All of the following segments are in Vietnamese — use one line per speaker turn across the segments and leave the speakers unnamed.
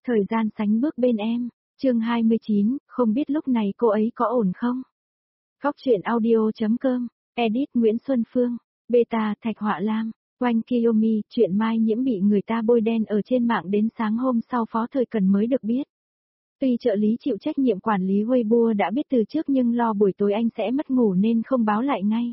Thời gian sánh bước bên em, chương 29, không biết lúc này cô ấy có ổn không? Góc truyện audio.com, edit Nguyễn Xuân Phương, beta Thạch Họa Lam, Oanh Kiyomi, chuyện Mai Nhiễm bị người ta bôi đen ở trên mạng đến sáng hôm sau Phó Thời Cần mới được biết. Tuy trợ lý chịu trách nhiệm quản lý Weibo đã biết từ trước nhưng lo buổi tối anh sẽ mất ngủ nên không báo lại ngay.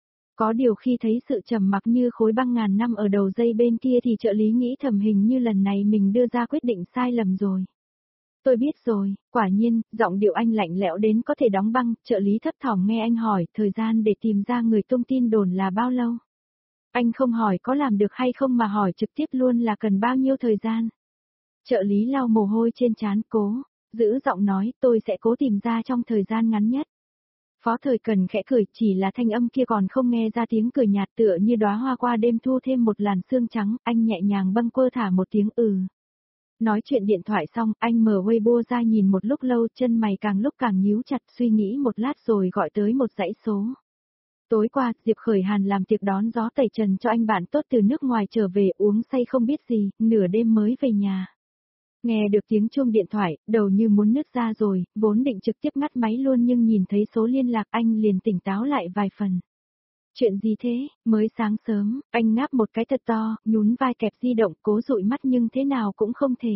Có điều khi thấy sự trầm mặc như khối băng ngàn năm ở đầu dây bên kia thì trợ lý nghĩ thầm hình như lần này mình đưa ra quyết định sai lầm rồi. Tôi biết rồi, quả nhiên, giọng điệu anh lạnh lẽo đến có thể đóng băng, trợ lý thấp thỏm nghe anh hỏi thời gian để tìm ra người tung tin đồn là bao lâu. Anh không hỏi có làm được hay không mà hỏi trực tiếp luôn là cần bao nhiêu thời gian. Trợ lý lau mồ hôi trên trán cố, giữ giọng nói tôi sẽ cố tìm ra trong thời gian ngắn nhất. Phó Thời Cần khẽ cười, chỉ là thanh âm kia còn không nghe ra tiếng cười nhạt tựa như đóa hoa qua đêm thu thêm một làn sương trắng, anh nhẹ nhàng bâng quơ thả một tiếng ừ. Nói chuyện điện thoại xong, anh mở Weibo ra nhìn một lúc lâu, chân mày càng lúc càng nhíu chặt, suy nghĩ một lát rồi gọi tới một dãy số. Tối qua, Diệp Khởi Hàn làm tiệc đón gió tẩy trần cho anh bạn tốt từ nước ngoài trở về, uống say không biết gì, nửa đêm mới về nhà. Nghe được tiếng chuông điện thoại, đầu như muốn nứt ra rồi, vốn định trực tiếp ngắt máy luôn nhưng nhìn thấy số liên lạc anh liền tỉnh táo lại vài phần. Chuyện gì thế, mới sáng sớm, anh ngáp một cái thật to, nhún vai kẹp di động cố dụi mắt nhưng thế nào cũng không thể.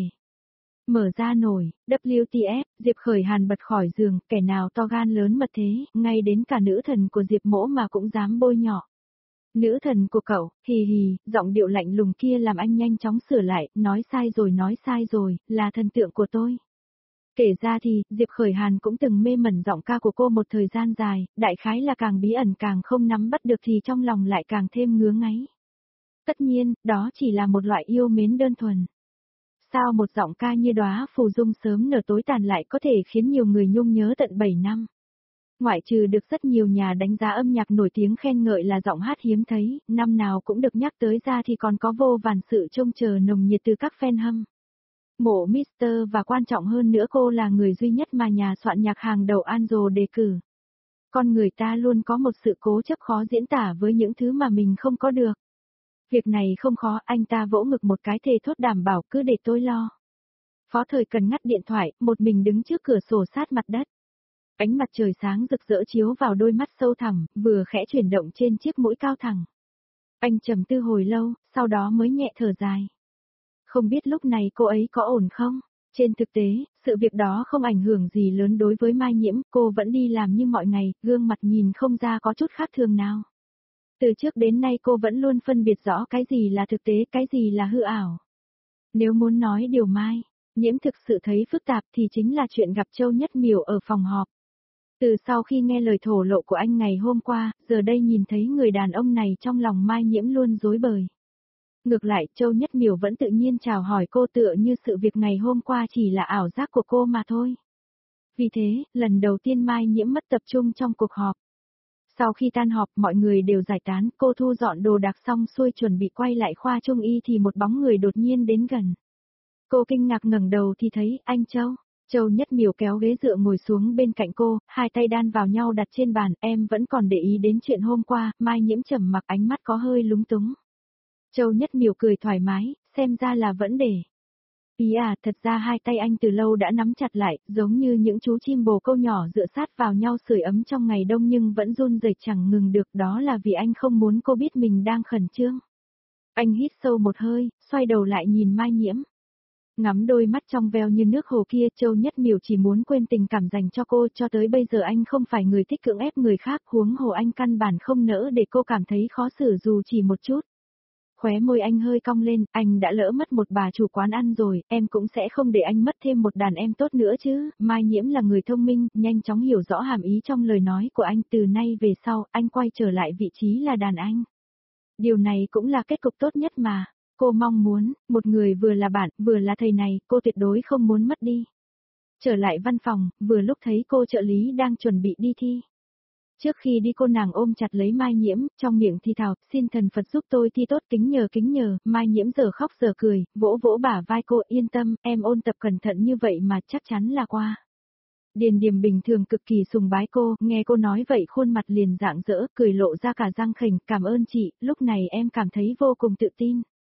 Mở ra nổi, WTF, Diệp Khởi Hàn bật khỏi giường, kẻ nào to gan lớn mật thế, ngay đến cả nữ thần của Diệp Mỗ mà cũng dám bôi nhọ. Nữ thần của cậu, hì hì, giọng điệu lạnh lùng kia làm anh nhanh chóng sửa lại, nói sai rồi, là thần tượng của tôi. Kể ra thì, Diệp Khởi Hàn cũng từng mê mẩn giọng ca của cô một thời gian dài, đại khái là càng bí ẩn càng không nắm bắt được thì trong lòng lại càng thêm ngứa ngáy. Tất nhiên, đó chỉ là một loại yêu mến đơn thuần. Sao một giọng ca như đóa phù dung sớm nở tối tàn lại có thể khiến nhiều người nhung nhớ tận 7 năm? Ngoại trừ được rất nhiều nhà đánh giá âm nhạc nổi tiếng khen ngợi là giọng hát hiếm thấy, năm nào cũng được nhắc tới ra thì còn có vô vàn sự trông chờ nồng nhiệt từ các fan hâm mộ Mr. và quan trọng hơn nữa cô là người duy nhất mà nhà soạn nhạc hàng đầu Angel đề cử. Con người ta luôn có một sự cố chấp khó diễn tả với những thứ mà mình không có được. Việc này không khó, anh ta vỗ ngực một cái thề thốt đảm bảo cứ để tôi lo. Phó Thời Cần ngắt điện thoại, một mình đứng trước cửa sổ sát mặt đất. Ánh mặt trời sáng rực rỡ chiếu vào đôi mắt sâu thẳm, vừa khẽ chuyển động trên chiếc mũi cao thẳng. Anh trầm tư hồi lâu, sau đó mới nhẹ thở dài. Không biết lúc này cô ấy có ổn không? Trên thực tế, sự việc đó không ảnh hưởng gì lớn đối với Mai Nhiễm, cô vẫn đi làm như mọi ngày, gương mặt nhìn không ra có chút khác thường nào. Từ trước đến nay cô vẫn luôn phân biệt rõ cái gì là thực tế, cái gì là hư ảo. Nếu muốn nói điều Mai Nhiễm thực sự thấy phức tạp thì chính là chuyện gặp Châu Nhất Miểu ở phòng họp. Từ sau khi nghe lời thổ lộ của anh ngày hôm qua, giờ đây nhìn thấy người đàn ông này trong lòng Mai Nhiễm luôn rối bời. Ngược lại, Châu Nhất Miểu vẫn tự nhiên chào hỏi cô tựa như sự việc ngày hôm qua chỉ là ảo giác của cô mà thôi. Vì thế, lần đầu tiên Mai Nhiễm mất tập trung trong cuộc họp. Sau khi tan họp mọi người đều giải tán, cô thu dọn đồ đạc xong xuôi chuẩn bị quay lại khoa trung y thì một bóng người đột nhiên đến gần. Cô kinh ngạc ngẩng đầu thì thấy anh Châu. Châu Nhất Miểu kéo ghế dựa ngồi xuống bên cạnh cô, hai tay đan vào nhau đặt trên bàn, em vẫn còn để ý đến chuyện hôm qua, Mai Nhiễm trầm mặc ánh mắt có hơi lúng túng. Châu Nhất Miểu cười thoải mái, xem ra là vẫn để. Ý à, thật ra hai tay anh từ lâu đã nắm chặt lại, giống như những chú chim bồ câu nhỏ dựa sát vào nhau sưởi ấm trong ngày đông nhưng vẫn run rẩy chẳng ngừng được, đó là vì anh không muốn cô biết mình đang khẩn trương. Anh hít sâu một hơi, xoay đầu lại nhìn Mai Nhiễm. Ngắm đôi mắt trong veo như nước hồ kia, Châu Nhất Miểu chỉ muốn quên tình cảm dành cho cô, cho tới bây giờ anh không phải người thích cưỡng ép người khác, huống hồ anh căn bản không nỡ để cô cảm thấy khó xử dù chỉ một chút. Khóe môi anh hơi cong lên, anh đã lỡ mất một bà chủ quán ăn rồi, em cũng sẽ không để anh mất thêm một đàn em tốt nữa chứ. Mai Nhiễm là người thông minh, nhanh chóng hiểu rõ hàm ý trong lời nói của anh, từ nay về sau, anh quay trở lại vị trí là đàn anh. Điều này cũng là kết cục tốt nhất mà. Cô mong muốn, một người vừa là bạn, vừa là thầy này, cô tuyệt đối không muốn mất đi. Trở lại văn phòng, vừa lúc thấy cô trợ lý đang chuẩn bị đi thi. Trước khi đi cô nàng ôm chặt lấy Mai Nhiễm, trong miệng thì thào, xin thần Phật giúp tôi thi tốt, kính nhờ, Mai Nhiễm giờ khóc giờ cười, vỗ vỗ bả vai cô, yên tâm, em ôn tập cẩn thận như vậy mà chắc chắn là qua. Điền Điềm bình thường cực kỳ sùng bái cô, nghe cô nói vậy khuôn mặt liền rạng rỡ, cười lộ ra cả răng khểnh, cảm ơn chị, lúc này em cảm thấy vô cùng tự tin.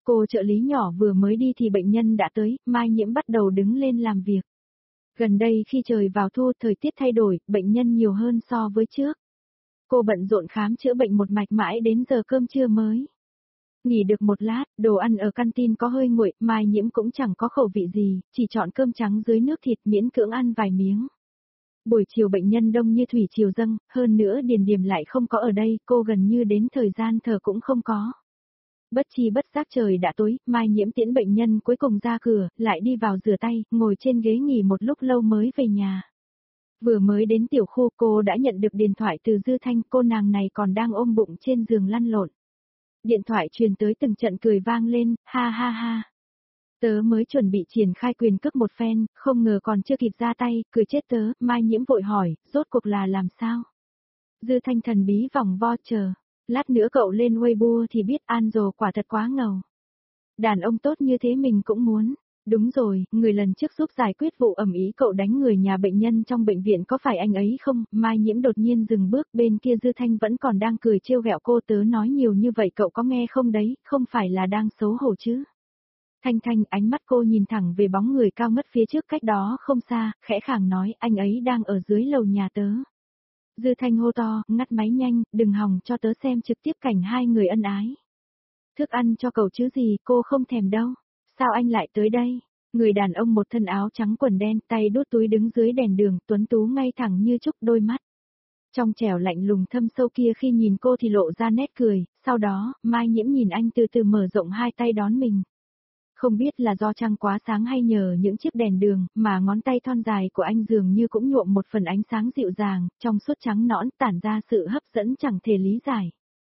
Cô trợ lý nhỏ vừa mới đi thì bệnh nhân đã tới, Mai Nhiễm bắt đầu đứng lên làm việc. Gần đây khi trời vào thu thời tiết thay đổi, bệnh nhân nhiều hơn so với trước. Cô bận rộn khám chữa bệnh một mạch mãi đến giờ cơm trưa mới. Nghỉ được một lát, đồ ăn ở canteen có hơi nguội, Mai Nhiễm cũng chẳng có khẩu vị gì, chỉ chọn cơm trắng dưới nước thịt miễn cưỡng ăn vài miếng. Buổi chiều bệnh nhân đông như thủy triều dâng, hơn nữa Điền Điềm lại không có ở đây, cô gần như đến thời gian thở cũng không có. Bất chi bất giác trời đã tối, Mai Nhiễm tiễn bệnh nhân cuối cùng ra cửa, lại đi vào rửa tay, ngồi trên ghế nghỉ một lúc lâu mới về nhà. Vừa mới đến tiểu khu cô đã nhận được điện thoại từ Dư Thanh, cô nàng này còn đang ôm bụng trên giường lăn lộn. Điện thoại truyền tới từng trận cười vang lên, ha ha ha. Tớ mới chuẩn bị triển khai quyền cước một phen, không ngờ còn chưa kịp ra tay, cười chết tớ, Mai Nhiễm vội hỏi, rốt cuộc là làm sao? Dư Thanh thần bí vòng vo chờ. Lát nữa cậu lên Weibo thì biết Angel quả thật quá ngầu. Đàn ông tốt như thế mình cũng muốn. Đúng rồi, người lần trước giúp giải quyết vụ ầm ĩ cậu đánh người nhà bệnh nhân trong bệnh viện có phải anh ấy không? Mai Nhiễm đột nhiên dừng bước, bên kia Dư Thanh vẫn còn đang cười trêu ghẹo cô, tớ nói nhiều như vậy cậu có nghe không đấy, không phải là đang xấu hổ chứ? Thanh Thanh, ánh mắt cô nhìn thẳng về bóng người cao ngất phía trước cách đó không xa, khẽ khàng nói anh ấy đang ở dưới lầu nhà tớ. Dư Thanh hô to, ngắt máy nhanh, đừng hòng cho tớ xem trực tiếp cảnh hai người ân ái. Thức ăn cho cậu chứ gì, cô không thèm đâu. Sao anh lại tới đây? Người đàn ông một thân áo trắng quần đen, tay đút túi đứng dưới đèn đường, tuấn tú ngay thẳng như trúc, đôi mắt. Trong trẻo lạnh lùng thâm sâu kia khi nhìn cô thì lộ ra nét cười, sau đó, Mai Nhiễm nhìn anh từ từ mở rộng hai tay đón mình. Không biết là do trăng quá sáng hay nhờ những chiếc đèn đường, mà ngón tay thon dài của anh dường như cũng nhuộm một phần ánh sáng dịu dàng, trong suốt trắng nõn tản ra sự hấp dẫn chẳng thể lý giải.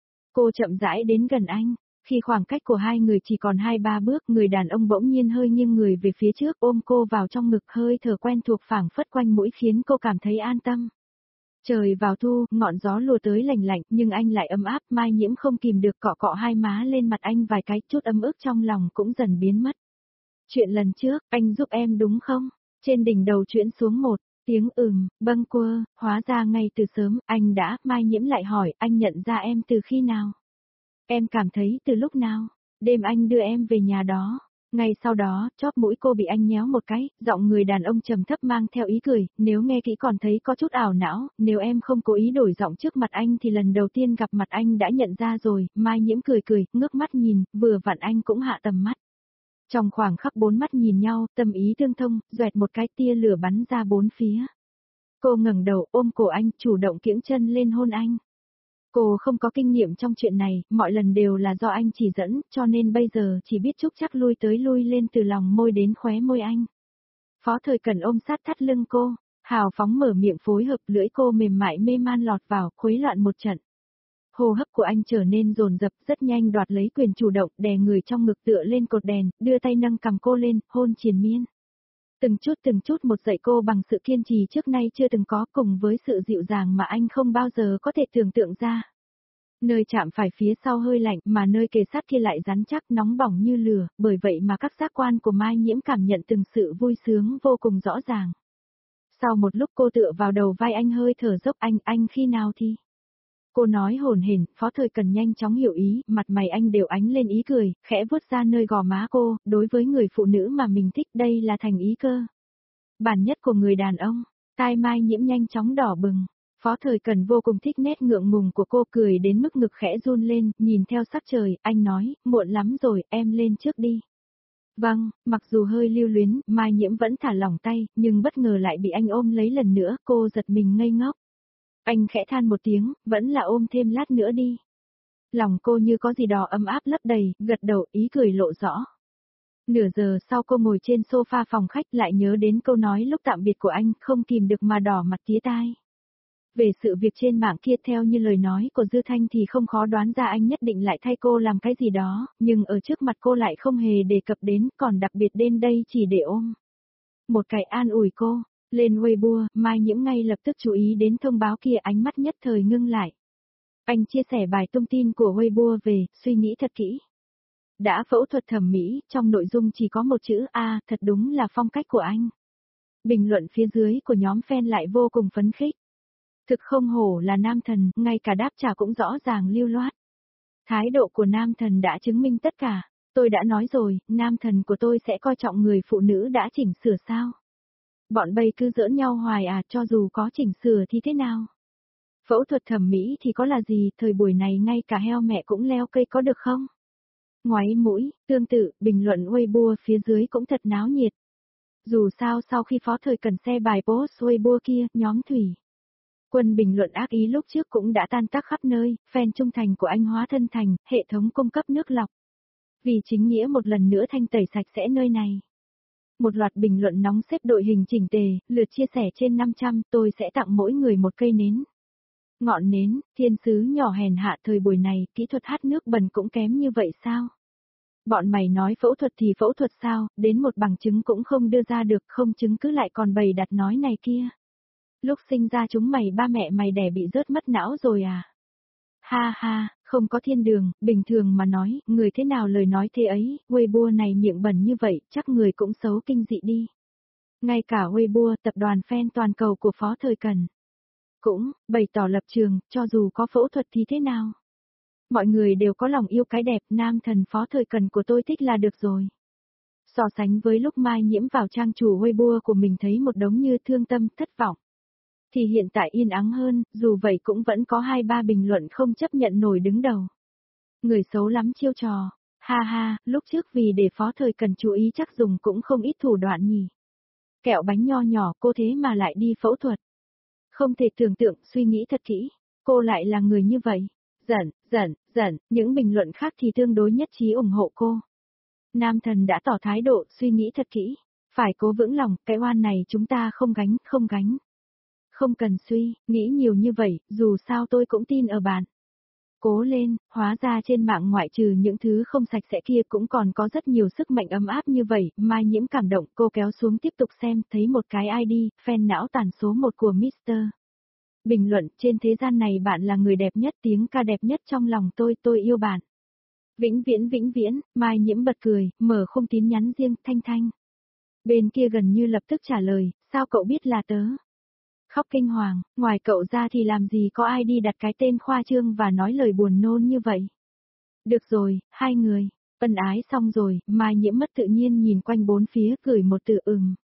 Cô chậm rãi đến gần anh, khi khoảng cách của hai người chỉ còn 2-3 bước, người đàn ông bỗng nhiên hơi nghiêng người về phía trước ôm cô vào trong ngực, hơi thở quen thuộc phảng phất quanh mũi khiến cô cảm thấy an tâm. Trời vào thu, ngọn gió lùa tới lành lạnh, nhưng anh lại ấm áp, Mai Nhiễm không kìm được cọ cọ hai má lên mặt anh vài cái, chút ấm ức trong lòng cũng dần biến mất. Chuyện lần trước, anh giúp em đúng không? Trên đỉnh đầu chuyển xuống một tiếng bâng quơ, hóa ra ngay từ sớm, anh đã, Mai Nhiễm lại hỏi, anh nhận ra em từ khi nào? Em cảm thấy từ lúc nào? Đêm anh đưa em về nhà đó. Ngay sau đó, chóp mũi cô bị anh nhéo một cái, giọng người đàn ông trầm thấp mang theo ý cười, nếu nghe kỹ còn thấy có chút ảo não, nếu em không cố ý đổi giọng trước mặt anh thì lần đầu tiên gặp mặt anh đã nhận ra rồi, Mai Nhiễm cười cười, ngước mắt nhìn, vừa vặn anh cũng hạ tầm mắt. Trong khoảng khắc bốn mắt nhìn nhau, tâm ý tương thông, doẹt một cái tia lửa bắn ra bốn phía. Cô ngẩng đầu ôm cổ anh, chủ động kiễng chân lên hôn anh. Cô không có kinh nghiệm trong chuyện này, mọi lần đều là do anh chỉ dẫn, cho nên bây giờ chỉ biết chúc chắc lui tới lui lên từ lòng môi đến khóe môi anh. Phó Thời Cần ôm sát thắt lưng cô, hào phóng mở miệng phối hợp, lưỡi cô mềm mại mê man lọt vào, khuấy loạn một trận. Hô hấp của anh trở nên dồn dập, rất nhanh đoạt lấy quyền chủ động, đè người trong ngực tựa lên cột đèn, đưa tay nâng cằm cô lên, hôn triền miên. Từng chút một dạy cô bằng sự kiên trì trước nay chưa từng có, cùng với sự dịu dàng mà anh không bao giờ có thể tưởng tượng ra. Nơi chạm phải phía sau hơi lạnh mà nơi kề sát kia lại rắn chắc nóng bỏng như lửa, bởi vậy mà các giác quan của Mai Nhiễm cảm nhận từng sự vui sướng vô cùng rõ ràng. Sau một lúc cô tựa vào đầu vai anh hơi thở dốc, anh khi nào thì? Cô nói hồn hển, Phó Thời Cần nhanh chóng hiểu ý, mặt mày anh đều ánh lên ý cười, khẽ vuốt ra nơi gò má cô, đối với người phụ nữ mà mình thích đây là thành ý cơ. Bản nhất của người đàn ông, tai Mai Nhiễm nhanh chóng đỏ bừng. Phó Thời Cần vô cùng thích nét ngượng ngùng của cô, cười đến mức ngực khẽ run lên, nhìn theo sắc trời, anh nói, muộn lắm rồi, em lên trước đi. Vâng, mặc dù hơi lưu luyến, Mai Nhiễm vẫn thả lỏng tay, nhưng bất ngờ lại bị anh ôm lấy lần nữa, cô giật mình ngây ngốc. Anh khẽ than một tiếng, vẫn là ôm thêm lát nữa đi. Lòng cô như có gì đó ấm áp lấp đầy, gật đầu, ý cười lộ rõ. Nửa giờ sau cô ngồi trên sofa phòng khách lại nhớ đến câu nói lúc tạm biệt của anh, không kìm được mà đỏ mặt tía tai. Về sự việc trên mạng kia theo như lời nói của Dư Thanh thì không khó đoán ra anh nhất định lại thay cô làm cái gì đó, nhưng ở trước mặt cô lại không hề đề cập đến, còn đặc biệt đến đây chỉ để ôm. Một cái an ủi cô, lên Weibo, Mai Nhiễm ngay lập tức chú ý đến thông báo kia, ánh mắt nhất thời ngưng lại. Anh chia sẻ bài thông tin của Weibo về, suy nghĩ thật kỹ. Đã phẫu thuật thẩm mỹ, trong nội dung chỉ có một chữ A, thật đúng là phong cách của anh. Bình luận phía dưới của nhóm fan lại vô cùng phấn khích. Thực không hổ là nam thần, ngay cả đáp trả cũng rõ ràng lưu loát. Thái độ của nam thần đã chứng minh tất cả. Tôi đã nói rồi, nam thần của tôi sẽ coi trọng người phụ nữ đã chỉnh sửa sao? Bọn bay cứ giỡn nhau hoài à, cho dù có chỉnh sửa thì thế nào? Phẫu thuật thẩm mỹ thì có là gì, thời buổi này ngay cả heo mẹ cũng leo cây có được không? Ngoáy mũi, tương tự, bình luận Weibo phía dưới cũng thật náo nhiệt. Dù sao sau khi Phó Thời Cần xe bài post Weibo kia, nhóm Thủy Quân bình luận ác ý lúc trước cũng đã tan tác khắp nơi, fan trung thành của anh hóa thân thành, hệ thống cung cấp nước lọc. Vì chính nghĩa một lần nữa thanh tẩy sạch sẽ nơi này. Một loạt bình luận nóng xếp đội hình chỉnh tề, lượt chia sẻ trên 500, tôi sẽ tặng mỗi người một cây nến. Ngọn nến, thiên sứ nhỏ hèn hạ thời buổi này, kỹ thuật hát nước bẩn cũng kém như vậy sao? Bọn mày nói phẫu thuật thì phẫu thuật sao, đến một bằng chứng cũng không đưa ra được, không chứng cứ lại còn bày đặt nói này kia. Lúc sinh ra chúng mày ba mẹ mày đẻ bị rớt mất não rồi à? Ha ha, không có thiên đường, bình thường mà nói, người thế nào lời nói thế ấy, Weibo này miệng bẩn như vậy, chắc người cũng xấu kinh dị đi. Ngay cả Weibo, tập đoàn fan toàn cầu của Phó Thời Cần, cũng bày tỏ lập trường, cho dù có phẫu thuật thì thế nào? Mọi người đều có lòng yêu cái đẹp, nam thần Phó Thời Cần của tôi thích là được rồi. So sánh với lúc Mai Nhiễm vào trang chủ Weibo của mình thấy một đống như thương tâm, thất vọng. Thì hiện tại yên ắng hơn, dù vậy cũng vẫn có 2-3 bình luận không chấp nhận nổi đứng đầu. Người xấu lắm chiêu trò, ha ha, lúc trước vì để Phó Thời Cần chú ý chắc dùng cũng không ít thủ đoạn nhỉ. Kẹo bánh nho nhỏ cô thế mà lại đi phẫu thuật. Không thể tưởng tượng, suy nghĩ thật kỹ, cô lại là người như vậy. Giận, những bình luận khác thì tương đối nhất trí ủng hộ cô. Nam thần đã tỏ thái độ, suy nghĩ thật kỹ, phải cố vững lòng, cái oan này chúng ta không gánh. Không cần suy, nghĩ nhiều như vậy, dù sao tôi cũng tin ở bạn. Cố lên, hóa ra trên mạng ngoại trừ những thứ không sạch sẽ kia cũng còn có rất nhiều sức mạnh ấm áp như vậy, Mai Nhiễm cảm động, cô kéo xuống tiếp tục xem, thấy một cái ID, fan não tàn số 1 của Mr. Bình luận, trên thế gian này bạn là người đẹp nhất, tiếng ca đẹp nhất trong lòng tôi yêu bạn. Vĩnh viễn, Mai Nhiễm bật cười, mở khung tin nhắn riêng, Thanh. Bên kia gần như lập tức trả lời, sao cậu biết là tớ? Khóc kinh hoàng, ngoài cậu ra thì làm gì có ai đi đặt cái tên khoa trương và nói lời buồn nôn như vậy. Được rồi, hai người, ân ái xong rồi, Mai Nhiễm mất tự nhiên nhìn quanh bốn phía gửi một từ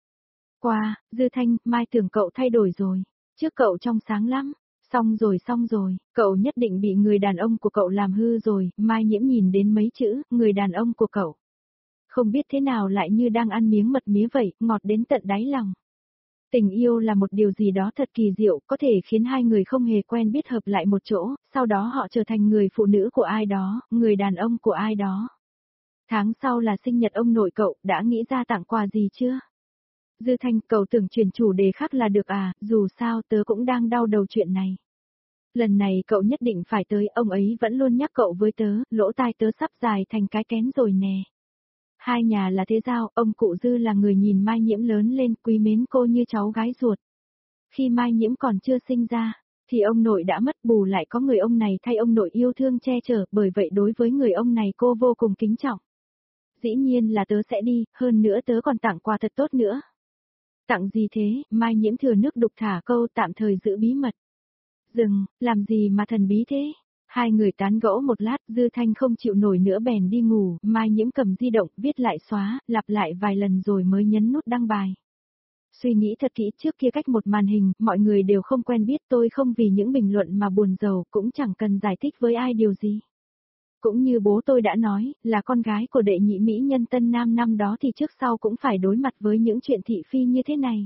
Qua, Dư Thanh, Mai tưởng cậu thay đổi rồi, trước cậu trong sáng lắm. Xong rồi, cậu nhất định bị người đàn ông của cậu làm hư rồi, Mai Nhiễm nhìn đến mấy chữ, người đàn ông của cậu. Không biết thế nào lại như đang ăn miếng mật mía vậy, ngọt đến tận đáy lòng. Tình yêu là một điều gì đó thật kỳ diệu, có thể khiến hai người không hề quen biết hợp lại một chỗ, sau đó họ trở thành người phụ nữ của ai đó, người đàn ông của ai đó. Tháng sau là sinh nhật ông nội cậu, đã nghĩ ra tặng quà gì chưa? Dư Thanh, cậu tưởng chuyển chủ đề khác là được à, dù sao tớ cũng đang đau đầu chuyện này. Lần này cậu nhất định phải tới, ông ấy vẫn luôn nhắc cậu với tớ, lỗ tai tớ sắp dài thành cái kén rồi nè. Hai nhà là thế giao, ông cụ Dư là người nhìn Mai Nhiễm lớn lên, quý mến cô như cháu gái ruột. Khi Mai Nhiễm còn chưa sinh ra, thì ông nội đã mất, bù lại có người ông này thay ông nội yêu thương che chở, bởi vậy đối với người ông này cô vô cùng kính trọng. Dĩ nhiên là tớ sẽ đi, hơn nữa tớ còn tặng quà thật tốt nữa. Tặng gì thế? Mai Nhiễm thừa nước đục thả câu tạm thời giữ bí mật. Dừng, làm gì mà thần bí thế? Hai người tán gẫu một lát, Dư Thanh không chịu nổi nữa bèn đi ngủ, Mai Nhiễm cầm di động, viết lại xóa, lặp lại vài lần rồi mới nhấn nút đăng bài. Suy nghĩ thật kỹ, trước kia cách một màn hình, mọi người đều không quen biết, tôi không vì những bình luận mà buồn rầu, cũng chẳng cần giải thích với ai điều gì. Cũng như bố tôi đã nói, là con gái của đệ nhị mỹ nhân Tân Nam năm đó thì trước sau cũng phải đối mặt với những chuyện thị phi như thế này.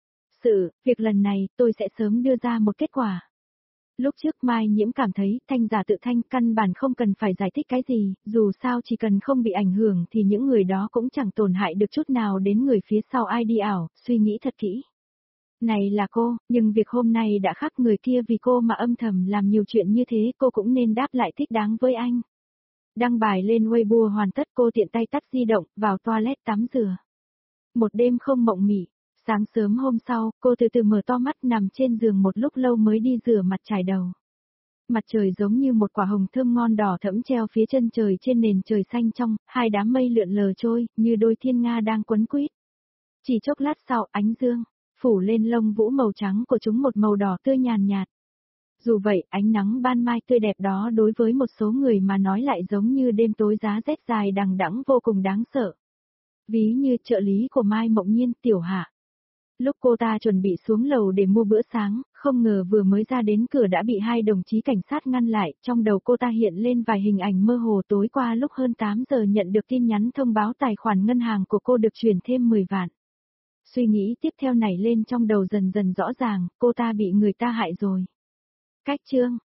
Việc lần này, tôi sẽ sớm đưa ra một kết quả. Lúc trước Mai Nhiễm cảm thấy, Thanh giả tự thanh, căn bản không cần phải giải thích cái gì, dù sao chỉ cần không bị ảnh hưởng thì những người đó cũng chẳng tổn hại được chút nào đến người phía sau ID ảo, suy nghĩ thật kỹ. Này là cô, nhưng việc hôm nay đã khác, người kia vì cô mà âm thầm làm nhiều chuyện như thế, cô cũng nên đáp lại thích đáng với anh. Đăng bài lên Weibo hoàn tất, cô tiện tay tắt di động, vào toilet tắm rửa. Một đêm không mộng mị. Sáng sớm hôm sau, cô từ từ mở to mắt, nằm trên giường một lúc lâu mới đi rửa mặt chải đầu. Mặt trời giống như một quả hồng thơm ngon đỏ thẫm treo phía chân trời trên nền trời xanh trong, hai đám mây lượn lờ trôi, như đôi thiên nga đang quấn quýt. Chỉ chốc lát sau, ánh dương phủ lên lông vũ màu trắng của chúng một màu đỏ tươi nhàn nhạt. Dù vậy, ánh nắng ban mai tươi đẹp đó đối với một số người mà nói lại giống như đêm tối giá rét dài đằng đẵng vô cùng đáng sợ. Ví như trợ lý của Mai Mộng Nhiên, Tiểu Hạ. Lúc cô ta chuẩn bị xuống lầu để mua bữa sáng, không ngờ vừa mới ra đến cửa đã bị hai đồng chí cảnh sát ngăn lại, trong đầu cô ta hiện lên vài hình ảnh mơ hồ tối qua lúc hơn 8 giờ nhận được tin nhắn thông báo tài khoản ngân hàng của cô được chuyển thêm 10 vạn. Suy nghĩ tiếp theo nảy lên trong đầu dần dần rõ ràng, cô ta bị người ta hại rồi. Cách chương